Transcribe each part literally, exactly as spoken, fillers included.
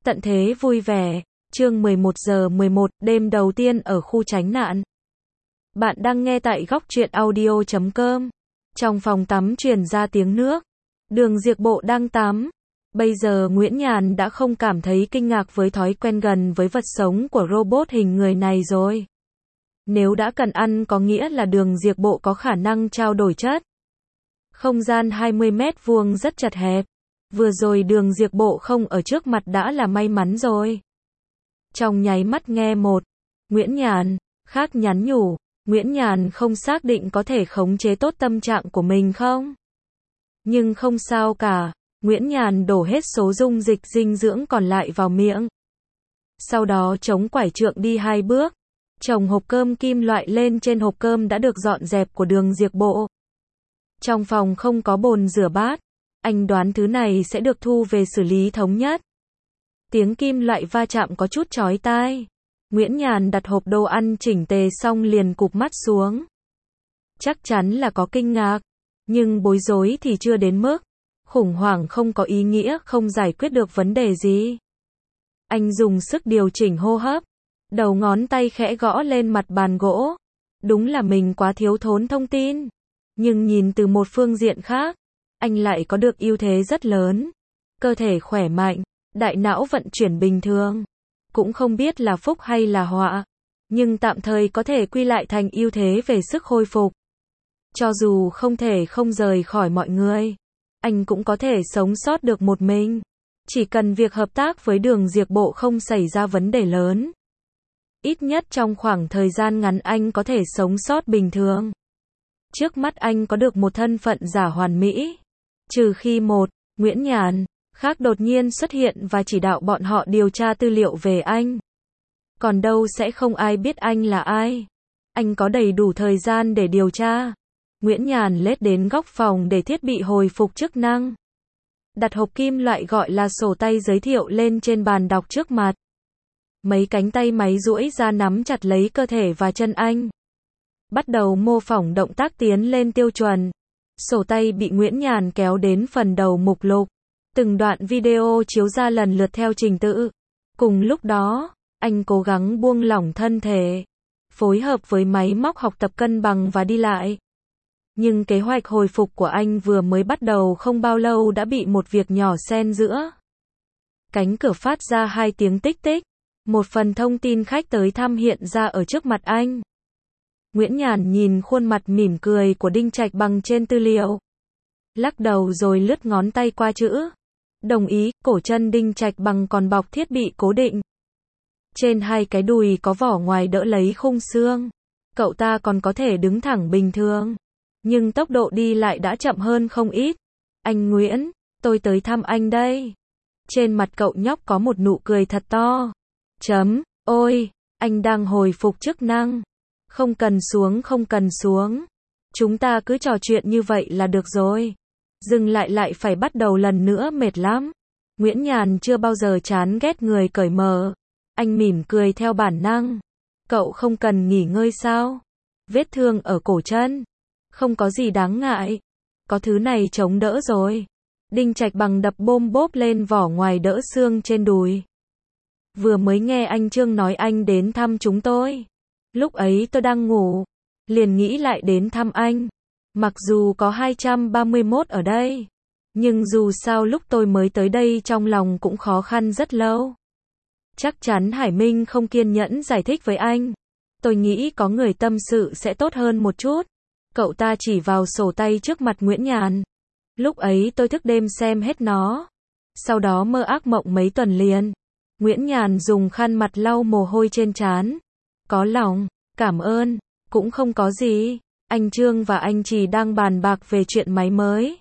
Tận thế vui vẻ, chương mười một giờ mười một, đêm đầu tiên ở khu tránh nạn. Bạn đang nghe tại góc truyện audio chấm com. Trong phòng tắm truyền ra tiếng nước. Đường Diệp Bộ đang tắm. Bây giờ Nguyễn Nhàn đã không cảm thấy kinh ngạc với thói quen gần với vật sống của robot hình người này rồi. Nếu đã cần ăn có nghĩa là Đường Diệp Bộ có khả năng trao đổi chất. Không gian hai mươi mét vuông rất chật hẹp. Vừa rồi Đường Diệp Bộ không ở trước mặt đã là may mắn rồi. Trong nháy mắt nghe một, Nguyễn Nhàn, khác nhắn nhủ, Nguyễn Nhàn không xác định có thể khống chế tốt tâm trạng của mình không? Nhưng không sao cả, Nguyễn Nhàn đổ hết số dung dịch dinh dưỡng còn lại vào miệng. Sau đó chống quải trượng đi hai bước, chồng hộp cơm kim loại lên trên hộp cơm đã được dọn dẹp của Đường Diệp Bộ. Trong phòng không có bồn rửa bát. Anh đoán thứ này sẽ được thu về xử lý thống nhất. Tiếng kim loại va chạm có chút chói tai. Nguyễn Nhàn đặt hộp đồ ăn chỉnh tề xong liền cụp mắt xuống. Chắc chắn là có kinh ngạc. Nhưng bối rối thì chưa đến mức. Khủng hoảng không có ý nghĩa không giải quyết được vấn đề gì. Anh dùng sức điều chỉnh hô hấp. Đầu ngón tay khẽ gõ lên mặt bàn gỗ. Đúng là mình quá thiếu thốn thông tin. Nhưng nhìn từ một phương diện khác. Anh lại có được ưu thế rất lớn. Cơ thể khỏe mạnh, đại não vận chuyển bình thường. Cũng không biết là phúc hay là họa. Nhưng tạm thời có thể quy lại thành ưu thế về sức hồi phục. Cho dù không thể không rời khỏi mọi người, anh cũng có thể sống sót được một mình. Chỉ cần việc hợp tác với Đường Diệp Bộ không xảy ra vấn đề lớn. Ít nhất trong khoảng thời gian ngắn anh có thể sống sót bình thường. Trước mắt anh có được một thân phận giả hoàn mỹ. Trừ khi một, Nguyễn Nhàn, khác đột nhiên xuất hiện và chỉ đạo bọn họ điều tra tư liệu về anh. Còn đâu sẽ không ai biết anh là ai. Anh có đầy đủ thời gian để điều tra. Nguyễn Nhàn lết đến góc phòng để thiết bị hồi phục chức năng. Đặt hộp kim loại gọi là sổ tay giới thiệu lên trên bàn đọc trước mặt. Mấy cánh tay máy duỗi ra nắm chặt lấy cơ thể và chân anh. Bắt đầu mô phỏng động tác tiến lên tiêu chuẩn. Sổ tay bị Nguyễn Nhàn kéo đến phần đầu mục lục. Từng đoạn video chiếu ra lần lượt theo trình tự. Cùng lúc đó, anh cố gắng buông lỏng thân thể. Phối hợp với máy móc học tập cân bằng và đi lại. Nhưng kế hoạch hồi phục của anh vừa mới bắt đầu không bao lâu đã bị một việc nhỏ xen giữa. Cánh cửa phát ra hai tiếng tích tích. Một phần thông tin khách tới thăm hiện ra ở trước mặt anh. Nguyễn Nhàn nhìn khuôn mặt mỉm cười của Đinh Trạch Bằng trên tư liệu. Lắc đầu rồi lướt ngón tay qua chữ. Đồng ý, cổ chân Đinh Trạch Bằng còn bọc thiết bị cố định. Trên hai cái đùi có vỏ ngoài đỡ lấy khung xương. Cậu ta còn có thể đứng thẳng bình thường. Nhưng tốc độ đi lại đã chậm hơn không ít. Anh Nguyễn, tôi tới thăm anh đây. Trên mặt cậu nhóc có một nụ cười thật to. Chấm, ôi, anh đang hồi phục chức năng. Không cần xuống không cần xuống. Chúng ta cứ trò chuyện như vậy là được rồi. Dừng lại lại phải bắt đầu lần nữa mệt lắm. Nguyễn Nhàn chưa bao giờ chán ghét người cởi mở. Anh mỉm cười theo bản năng. Cậu không cần nghỉ ngơi sao? Vết thương ở cổ chân. Không có gì đáng ngại. Có thứ này chống đỡ rồi. Đinh Trạch Bằng đập bôm bốp lên vỏ ngoài đỡ xương trên đùi. Vừa mới nghe anh Trương nói anh đến thăm chúng tôi. Lúc ấy tôi đang ngủ, liền nghĩ lại đến thăm anh. Mặc dù có hai trăm ba mươi mốt ở đây, nhưng dù sao lúc tôi mới tới đây trong lòng cũng khó khăn rất lâu. Chắc chắn Hải Minh không kiên nhẫn giải thích với anh. Tôi nghĩ có người tâm sự sẽ tốt hơn một chút. Cậu ta chỉ vào sổ tay trước mặt Nguyễn Nhàn. Lúc ấy tôi thức đêm xem hết nó. Sau đó mơ ác mộng mấy tuần liền. Nguyễn Nhàn dùng khăn mặt lau mồ hôi trên trán. Có lòng, cảm ơn, cũng không có gì. Anh Trương và anh Trì đang bàn bạc về chuyện máy mới.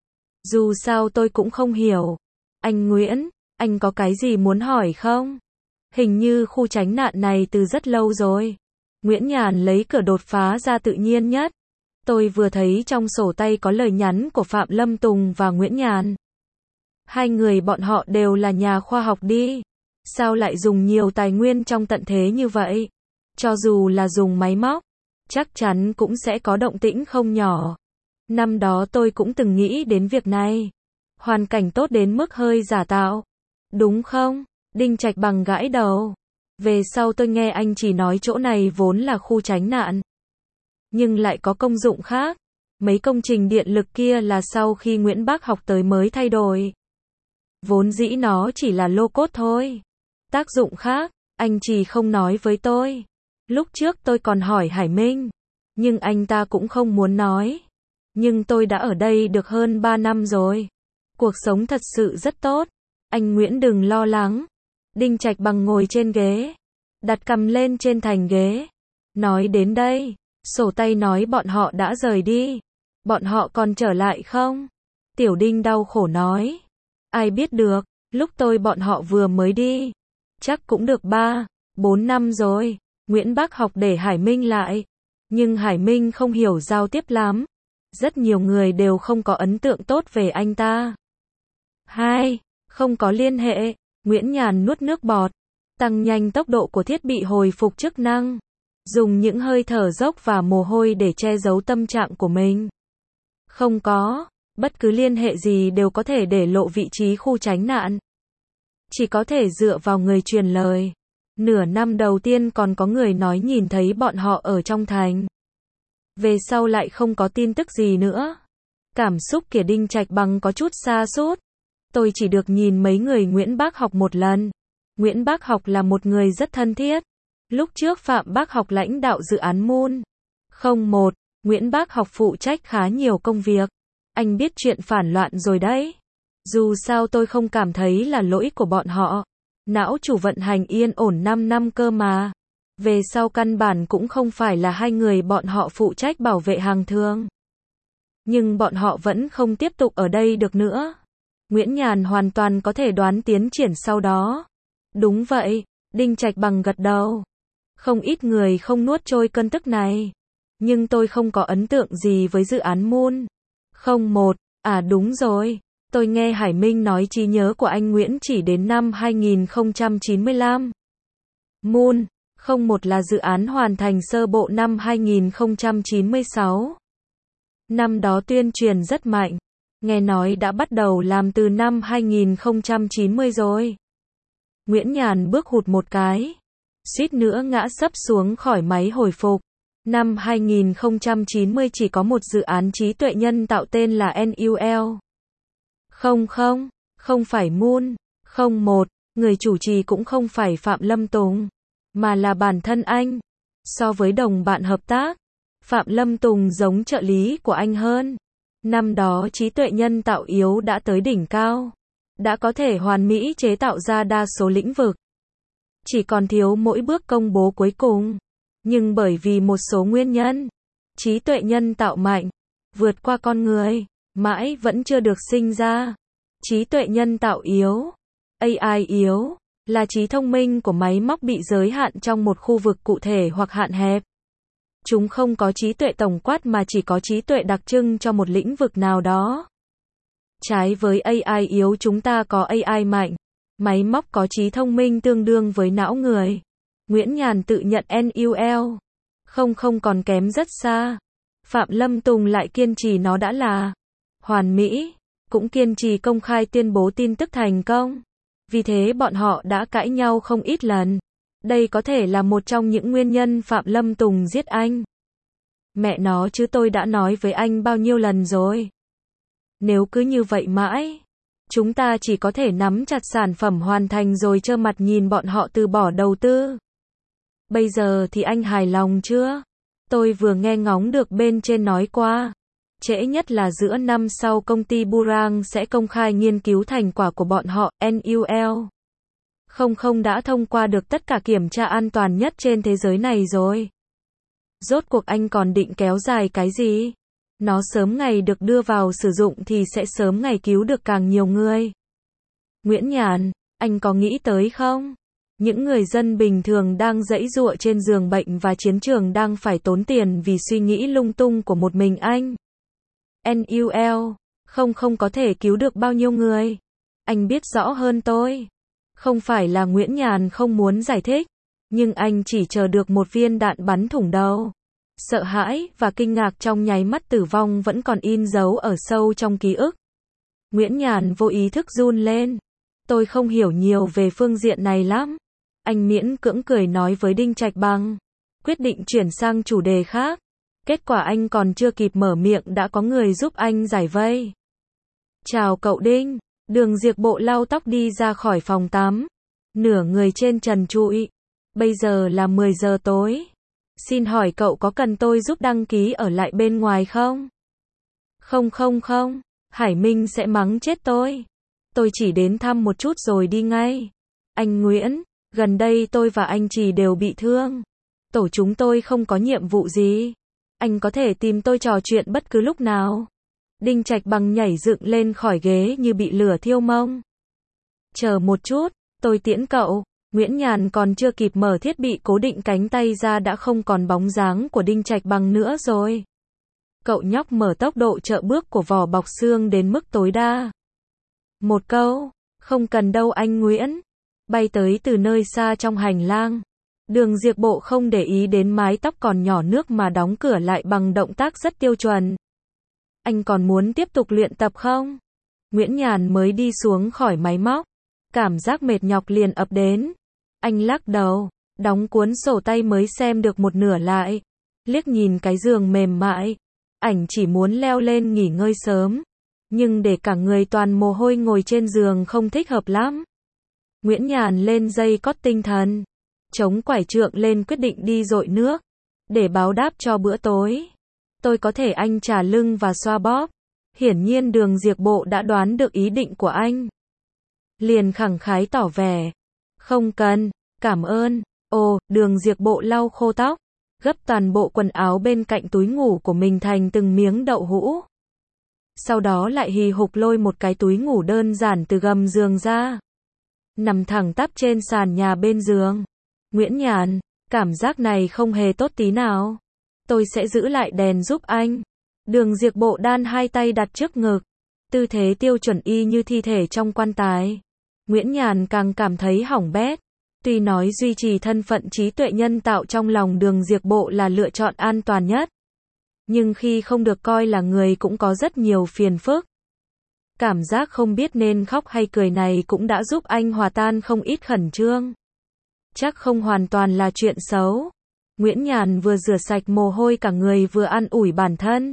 Dù sao tôi cũng không hiểu. Anh Nguyễn, anh có cái gì muốn hỏi không? Hình như khu tránh nạn này từ rất lâu rồi. Nguyễn Nhàn lấy cửa đột phá ra tự nhiên nhất. Tôi vừa thấy trong sổ tay có lời nhắn của Phạm Lâm Tùng và Nguyễn Nhàn. Hai người bọn họ đều là nhà khoa học đi. Sao lại dùng nhiều tài nguyên trong tận thế như vậy? Cho dù là dùng máy móc, chắc chắn cũng sẽ có động tĩnh không nhỏ. Năm đó tôi cũng từng nghĩ đến việc này. Hoàn cảnh tốt đến mức hơi giả tạo. Đúng không? Đinh Trạch Bằng gãi đầu. Về sau tôi nghe anh chỉ nói chỗ này vốn là khu tránh nạn. Nhưng lại có công dụng khác. Mấy công trình điện lực kia là sau khi Nguyễn Bác Học tới mới thay đổi. Vốn dĩ nó chỉ là lô cốt thôi. Tác dụng khác, anh chỉ không nói với tôi. Lúc trước tôi còn hỏi Hải Minh. Nhưng anh ta cũng không muốn nói. Nhưng tôi đã ở đây được hơn ba năm rồi. Cuộc sống thật sự rất tốt. Anh Nguyễn đừng lo lắng. Đinh Trạch Bằng ngồi trên ghế. Đặt cằm lên trên thành ghế. Nói đến đây. Sổ tay nói bọn họ đã rời đi. Bọn họ còn trở lại không? Tiểu Đinh đau khổ nói. Ai biết được. Lúc tôi bọn họ vừa mới đi. Chắc cũng được ba, bốn năm rồi. Nguyễn Bác Học để Hải Minh lại. Nhưng Hải Minh không hiểu giao tiếp lắm. Rất nhiều người đều không có ấn tượng tốt về anh ta. Hai, không có liên hệ. Nguyễn Nhàn nuốt nước bọt. Tăng nhanh tốc độ của thiết bị hồi phục chức năng. Dùng những hơi thở dốc và mồ hôi để che giấu tâm trạng của mình. Không có. Bất cứ liên hệ gì đều có thể để lộ vị trí khu tránh nạn. Chỉ có thể dựa vào người truyền lời. Nửa năm đầu tiên còn có người nói nhìn thấy bọn họ ở trong thành. Về sau lại không có tin tức gì nữa. Cảm xúc của Đinh Trạch Bằng có chút sa sút. Tôi chỉ được nhìn mấy người Nguyễn Bác Học một lần. Nguyễn Bác Học là một người rất thân thiết. Lúc trước Phạm Bác Học lãnh đạo dự án Moon không một, Nguyễn Bác Học phụ trách khá nhiều công việc. Anh biết chuyện phản loạn rồi đấy. Dù sao tôi không cảm thấy là lỗi của bọn họ. Não chủ vận hành yên ổn năm năm cơ mà. Về sau căn bản cũng không phải là hai người bọn họ phụ trách bảo vệ hàng thường. Nhưng bọn họ vẫn không tiếp tục ở đây được nữa. Nguyễn Nhàn hoàn toàn có thể đoán tiến triển sau đó. Đúng vậy, Đinh Trạch Bằng gật đầu. Không ít người không nuốt trôi cơn tức này. Nhưng tôi không có ấn tượng gì với dự án Moon không một, à đúng rồi. Tôi nghe Hải Minh nói trí nhớ của anh Nguyễn chỉ đến năm hai nghìn không trăm chín mươi lăm. Moon không một là dự án hoàn thành sơ bộ năm hai nghìn không trăm chín mươi sáu. Năm đó tuyên truyền rất mạnh. Nghe nói đã bắt đầu làm từ năm hai nghìn không trăm chín mươi rồi. Nguyễn Nhàn bước hụt một cái. Suýt nữa ngã sấp xuống khỏi máy hồi phục. Năm hai nghìn không trăm chín mươi chỉ có một dự án trí tuệ nhân tạo tên là en u lờ. Không không, không phải Moon không một, người chủ trì cũng không phải Phạm Lâm Tùng, mà là bản thân anh. So với đồng bạn hợp tác, Phạm Lâm Tùng giống trợ lý của anh hơn. Năm đó trí tuệ nhân tạo yếu đã tới đỉnh cao, đã có thể hoàn mỹ chế tạo ra đa số lĩnh vực. Chỉ còn thiếu mỗi bước công bố cuối cùng. Nhưng bởi vì một số nguyên nhân, trí tuệ nhân tạo mạnh, vượt qua con người, mãi vẫn chưa được sinh ra. Trí tuệ nhân tạo yếu, a i yếu, là trí thông minh của máy móc bị giới hạn trong một khu vực cụ thể hoặc hạn hẹp. Chúng không có trí tuệ tổng quát mà chỉ có trí tuệ đặc trưng cho một lĩnh vực nào đó. Trái với a i yếu, chúng ta có a i mạnh. Máy móc có trí thông minh tương đương với não người. Nguyễn Nhàn tự nhận en u lờ không không còn kém rất xa. Phạm Lâm Tùng lại kiên trì nó đã là hoàn mỹ, cũng kiên trì công khai tuyên bố tin tức thành công. Vì thế bọn họ đã cãi nhau không ít lần. Đây có thể là một trong những nguyên nhân Phạm Lâm Tùng giết anh. Mẹ nó chứ, tôi đã nói với anh bao nhiêu lần rồi. Nếu cứ như vậy mãi, chúng ta chỉ có thể nắm chặt sản phẩm hoàn thành rồi trơ mặt nhìn bọn họ từ bỏ đầu tư. Bây giờ thì anh hài lòng chưa? Tôi vừa nghe ngóng được bên trên nói qua. Trễ nhất là giữa năm sau công ty Burang sẽ công khai nghiên cứu thành quả của bọn họ. en u lờ không không đã thông qua được tất cả kiểm tra an toàn nhất trên thế giới này rồi. Rốt cuộc anh còn định kéo dài cái gì? Nó sớm ngày được đưa vào sử dụng thì sẽ sớm ngày cứu được càng nhiều người. Nguyễn Nhàn, anh có nghĩ tới không? Những người dân bình thường đang giãy giụa trên giường bệnh và chiến trường đang phải tốn tiền vì suy nghĩ lung tung của một mình anh. en u lờ không không có thể cứu được bao nhiêu người. Anh biết rõ hơn tôi. Không phải là Nguyễn Nhàn không muốn giải thích, nhưng anh chỉ chờ được một viên đạn bắn thủng đầu. Sợ hãi và kinh ngạc trong nháy mắt tử vong vẫn còn in dấu ở sâu trong ký ức. Nguyễn Nhàn vô ý thức run lên. Tôi không hiểu nhiều về phương diện này lắm. Anh miễn cưỡng cười nói với Đinh Trạch Bằng. Quyết định chuyển sang chủ đề khác. Kết quả anh còn chưa kịp mở miệng đã có người giúp anh giải vây. Chào cậu Đinh. Đường Diệp Bộ lau tóc đi ra khỏi phòng tắm. Nửa người trên trần trụi. Bây giờ là mười giờ tối. Xin hỏi cậu có cần tôi giúp đăng ký ở lại bên ngoài không? Không không không. Hải Minh sẽ mắng chết tôi. Tôi chỉ đến thăm một chút rồi đi ngay. Anh Nguyễn, gần đây tôi và anh Trì đều bị thương. Tổ chúng tôi không có nhiệm vụ gì. Anh có thể tìm tôi trò chuyện bất cứ lúc nào. Đinh Trạch Bằng nhảy dựng lên khỏi ghế như bị lửa thiêu mông. Chờ một chút, tôi tiễn cậu. Nguyễn Nhàn còn chưa kịp mở thiết bị cố định cánh tay ra đã không còn bóng dáng của Đinh Trạch Bằng nữa rồi. Cậu nhóc mở tốc độ trợ bước của vỏ bọc xương đến mức tối đa. Một câu, không cần đâu anh Nguyễn. Bay tới từ nơi xa trong hành lang. Đường Diệp Bộ không để ý đến mái tóc còn nhỏ nước mà đóng cửa lại bằng động tác rất tiêu chuẩn. Anh còn muốn tiếp tục luyện tập không? Nguyễn Nhàn mới đi xuống khỏi máy móc. Cảm giác mệt nhọc liền ập đến. Anh lắc đầu, đóng cuốn sổ tay mới xem được một nửa lại. Liếc nhìn cái giường mềm mại. Ảnh chỉ muốn leo lên nghỉ ngơi sớm. Nhưng để cả người toàn mồ hôi ngồi trên giường không thích hợp lắm. Nguyễn Nhàn lên dây cót tinh thần. Chống quải trượng lên quyết định đi dội nước. Để báo đáp cho bữa tối. Tôi có thể anh trà lưng và xoa bóp. Hiển nhiên Đường Diệp Bộ đã đoán được ý định của anh. Liền khẳng khái tỏ vẻ. Không cần, cảm ơn. Ồ, Đường Diệp Bộ lau khô tóc. Gấp toàn bộ quần áo bên cạnh túi ngủ của mình thành từng miếng đậu hũ. Sau đó lại hì hục lôi một cái túi ngủ đơn giản từ gầm giường ra. Nằm thẳng tắp trên sàn nhà bên giường. Nguyễn Nhàn, cảm giác này không hề tốt tí nào. Tôi sẽ giữ lại đèn giúp anh. Đường Diệp Bộ đan hai tay đặt trước ngực. Tư thế tiêu chuẩn y như thi thể trong quan tài. Nguyễn Nhàn càng cảm thấy hỏng bét. Tuy nói duy trì thân phận trí tuệ nhân tạo trong lòng Đường Diệp Bộ là lựa chọn an toàn nhất. Nhưng khi không được coi là người cũng có rất nhiều phiền phức. Cảm giác không biết nên khóc hay cười này cũng đã giúp anh hòa tan không ít khẩn trương. Chắc không hoàn toàn là chuyện xấu. Nguyễn Nhàn vừa rửa sạch mồ hôi cả người vừa an ủi bản thân.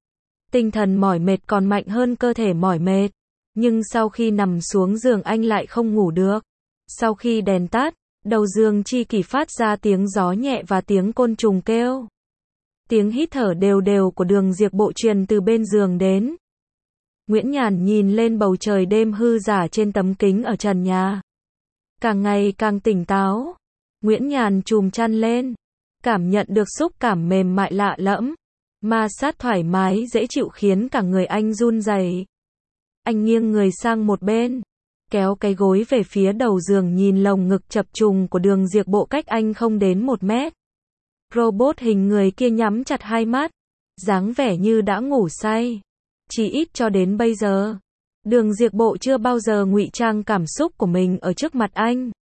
Tinh thần mỏi mệt còn mạnh hơn cơ thể mỏi mệt. Nhưng sau khi nằm xuống giường anh lại không ngủ được. Sau khi đèn tắt, đầu giường chi kỷ phát ra tiếng gió nhẹ và tiếng côn trùng kêu. Tiếng hít thở đều đều của Đường Diệp Bộ truyền từ bên giường đến. Nguyễn Nhàn nhìn lên bầu trời đêm hư giả trên tấm kính ở trần nhà. Càng ngày càng tỉnh táo. Nguyễn Nhàn chùm chăn lên. Cảm nhận được xúc cảm mềm mại lạ lẫm. Ma sát thoải mái dễ chịu khiến cả người anh run rẩy. Anh nghiêng người sang một bên. Kéo cái gối về phía đầu giường nhìn lồng ngực chập trùng của Đường Diệp Bộ cách anh không đến một mét. Robot hình người kia nhắm chặt hai mắt. Dáng vẻ như đã ngủ say. Chỉ ít cho đến bây giờ. Đường Diệp Bộ chưa bao giờ ngụy trang cảm xúc của mình ở trước mặt anh.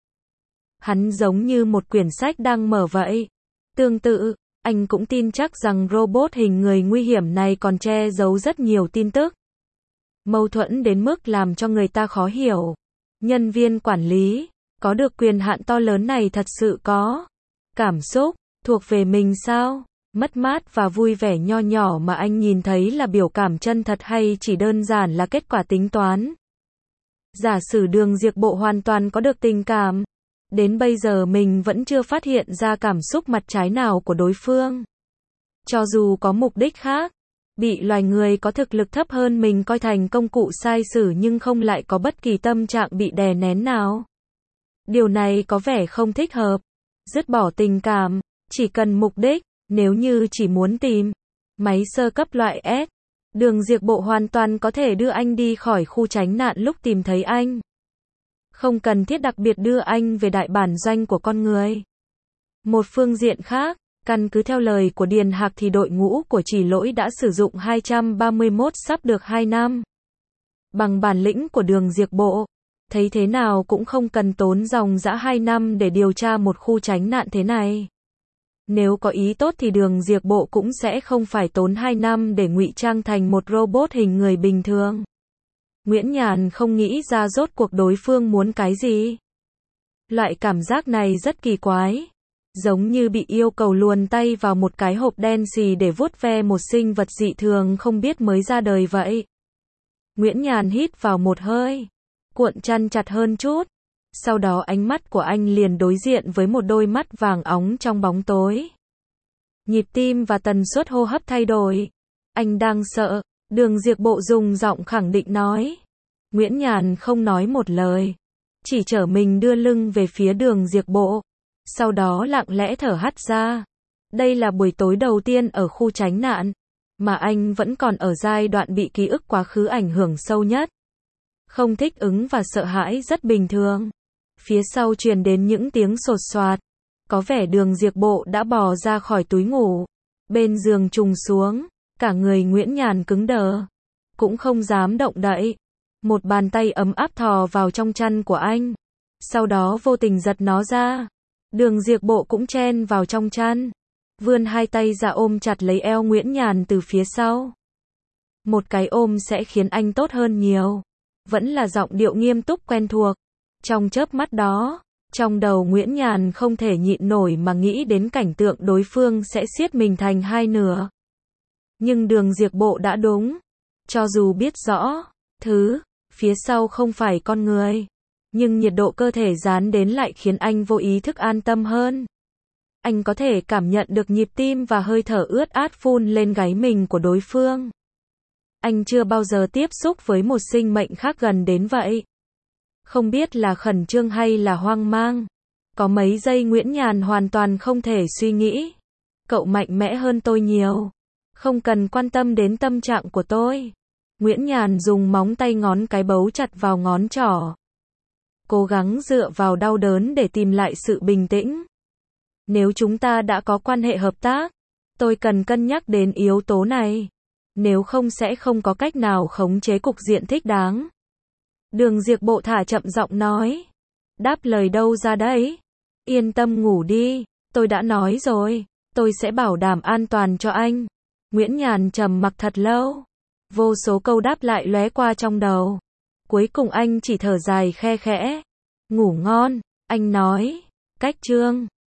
Hắn giống như một quyển sách đang mở vậy. Tương tự, anh cũng tin chắc rằng robot hình người nguy hiểm này còn che giấu rất nhiều tin tức. Mâu thuẫn đến mức làm cho người ta khó hiểu. Nhân viên quản lý, có được quyền hạn to lớn này thật sự có cảm xúc, thuộc về mình sao? Mất mát và vui vẻ nho nhỏ mà anh nhìn thấy là biểu cảm chân thật hay chỉ đơn giản là kết quả tính toán? Giả sử Đường Diệp Bộ hoàn toàn có được tình cảm. Đến bây giờ mình vẫn chưa phát hiện ra cảm xúc mặt trái nào của đối phương. Cho dù có mục đích khác, bị loài người có thực lực thấp hơn mình coi thành công cụ sai sử nhưng không lại có bất kỳ tâm trạng bị đè nén nào. Điều này có vẻ không thích hợp. Dứt bỏ tình cảm, chỉ cần mục đích, nếu như chỉ muốn tìm máy sơ cấp loại S, Đường Diệp Bộ hoàn toàn có thể đưa anh đi khỏi khu tránh nạn lúc tìm thấy anh. Không cần thiết đặc biệt đưa anh về đại bản doanh của con người. Một phương diện khác, căn cứ theo lời của Điền Hạc thì đội ngũ của Chỉ Lỗi đã sử dụng hai trăm ba mươi mốt sắp được hai năm. Bằng bản lĩnh của Đường Diệp Bộ, thấy thế nào cũng không cần tốn dòng dã hai năm để điều tra một khu tránh nạn thế này. Nếu có ý tốt thì Đường Diệp Bộ cũng sẽ không phải tốn hai năm để ngụy trang thành một robot hình người bình thường. Nguyễn Nhàn không nghĩ ra rốt cuộc đối phương muốn cái gì. Loại cảm giác này rất kỳ quái. Giống như bị yêu cầu luồn tay vào một cái hộp đen xì để vuốt ve một sinh vật dị thường không biết mới ra đời vậy. Nguyễn Nhàn hít vào một hơi, cuộn chăn chặt hơn chút. Sau đó ánh mắt của anh liền đối diện với một đôi mắt vàng óng trong bóng tối. Nhịp tim và tần suất hô hấp thay đổi. Anh đang sợ. Đường Diệp Bộ dùng giọng khẳng định nói. Nguyễn Nhàn không nói một lời, chỉ trở mình đưa lưng về phía Đường Diệp Bộ. Sau đó lặng lẽ thở hắt ra. Đây là buổi tối đầu tiên ở khu tránh nạn, mà anh vẫn còn ở giai đoạn bị ký ức quá khứ ảnh hưởng sâu nhất. Không thích ứng và sợ hãi rất bình thường. Phía sau truyền đến những tiếng sột soạt. Có vẻ Đường Diệp Bộ đã bò ra khỏi túi ngủ. Bên giường trùng xuống, cả người Nguyễn Nhàn cứng đờ, cũng không dám động đậy. Một bàn tay ấm áp thò vào trong chăn của anh, sau đó vô tình giật nó ra. Đường Diệp Bộ cũng chen vào trong chăn, vươn hai tay ra ôm chặt lấy eo Nguyễn Nhàn từ phía sau. Một cái ôm sẽ khiến anh tốt hơn nhiều. Vẫn là giọng điệu nghiêm túc quen thuộc. Trong chớp mắt đó, trong đầu Nguyễn Nhàn không thể nhịn nổi mà nghĩ đến cảnh tượng đối phương sẽ siết mình thành hai nửa. Nhưng Đường Diệp Bộ đã đúng. Cho dù biết rõ, thứ phía sau không phải con người, nhưng nhiệt độ cơ thể dán đến lại khiến anh vô ý thức an tâm hơn. Anh có thể cảm nhận được nhịp tim và hơi thở ướt át phun lên gáy mình của đối phương. Anh chưa bao giờ tiếp xúc với một sinh mệnh khác gần đến vậy. Không biết là khẩn trương hay là hoang mang. Có mấy giây Nguyễn Nhàn hoàn toàn không thể suy nghĩ. Cậu mạnh mẽ hơn tôi nhiều. Không cần quan tâm đến tâm trạng của tôi. Nguyễn Nhàn dùng móng tay ngón cái bấu chặt vào ngón trỏ. Cố gắng dựa vào đau đớn để tìm lại sự bình tĩnh. Nếu chúng ta đã có quan hệ hợp tác, tôi cần cân nhắc đến yếu tố này. Nếu không sẽ không có cách nào khống chế cục diện thích đáng. Đường Diệp Bộ thả chậm giọng nói. Đáp lời đâu ra đấy? Yên tâm ngủ đi, tôi đã nói rồi, tôi sẽ bảo đảm an toàn cho anh. Nguyễn Nhàn trầm mặc thật lâu. Vô số câu đáp lại lóe qua trong đầu. Cuối cùng anh chỉ thở dài khe khẽ. Ngủ ngon, anh nói. Cách chương